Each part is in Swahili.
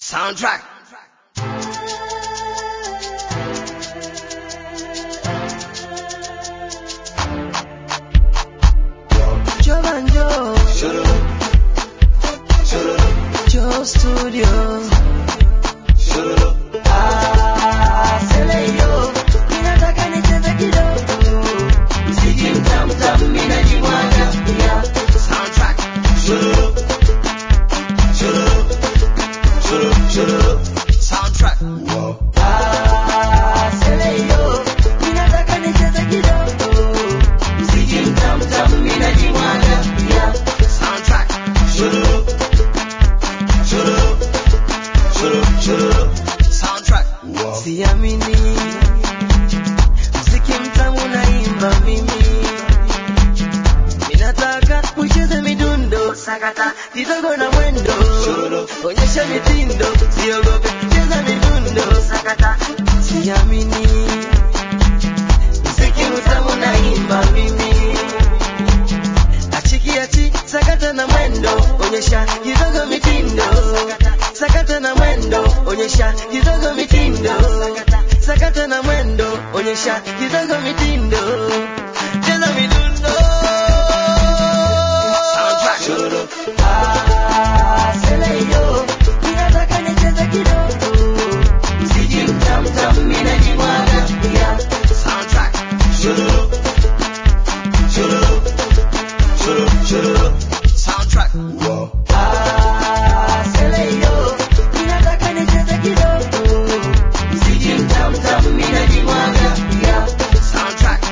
Soundtrack. Joe Studio. Siamini muziki mtamu naimba mimi, minataka ucheze midundo, sakata kidogo na mwendo, onyesha mitindo, siogope, cheza midundo, sakata. Siamini muziki mtamu naimba mimi, achi sakata na mwendo, onyesha kidogo mitindo, sakata na mwendo, onyesha kidogo mitindo, sakata na mwendo, onyesha kidogo mitindo, cheza midundo. Seleyo, ninataka nicheze kidogo, mziki mtamu mimi najimwaga, yeah. Soundtrack. Soundtrack. Seleyo, ninataka nicheze kidogo, mziki mtamu mimi najimwaga, yeah. Soundtrack.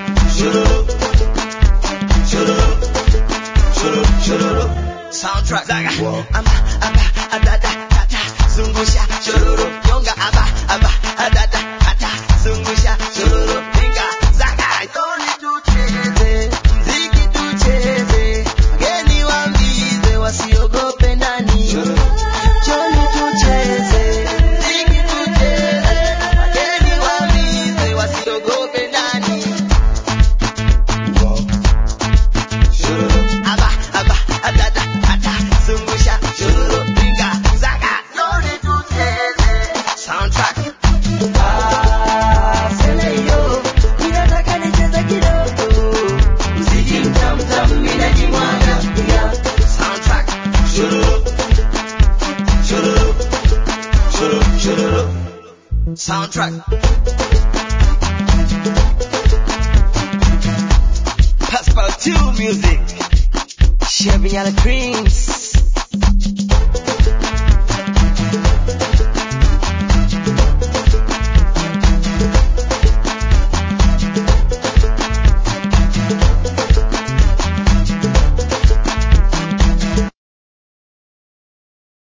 Soundtrack. Zungusha chororo nyonga zungusha chororo pinga zaga toni tucheze mziki tucheze wageni waambize wasiogope ndani choni tucheze mziki tucheze wageni waambize wasiogope ndani zungusha chororo pinga zaga toni tucheze. Soundtrack. Seleyo, ninataka nicheze kidogo, mziki mtamu mimi najimwaga, yeah. Soundtrack. Soundtrack. Passport 2 music. Chevy Yellow Creams.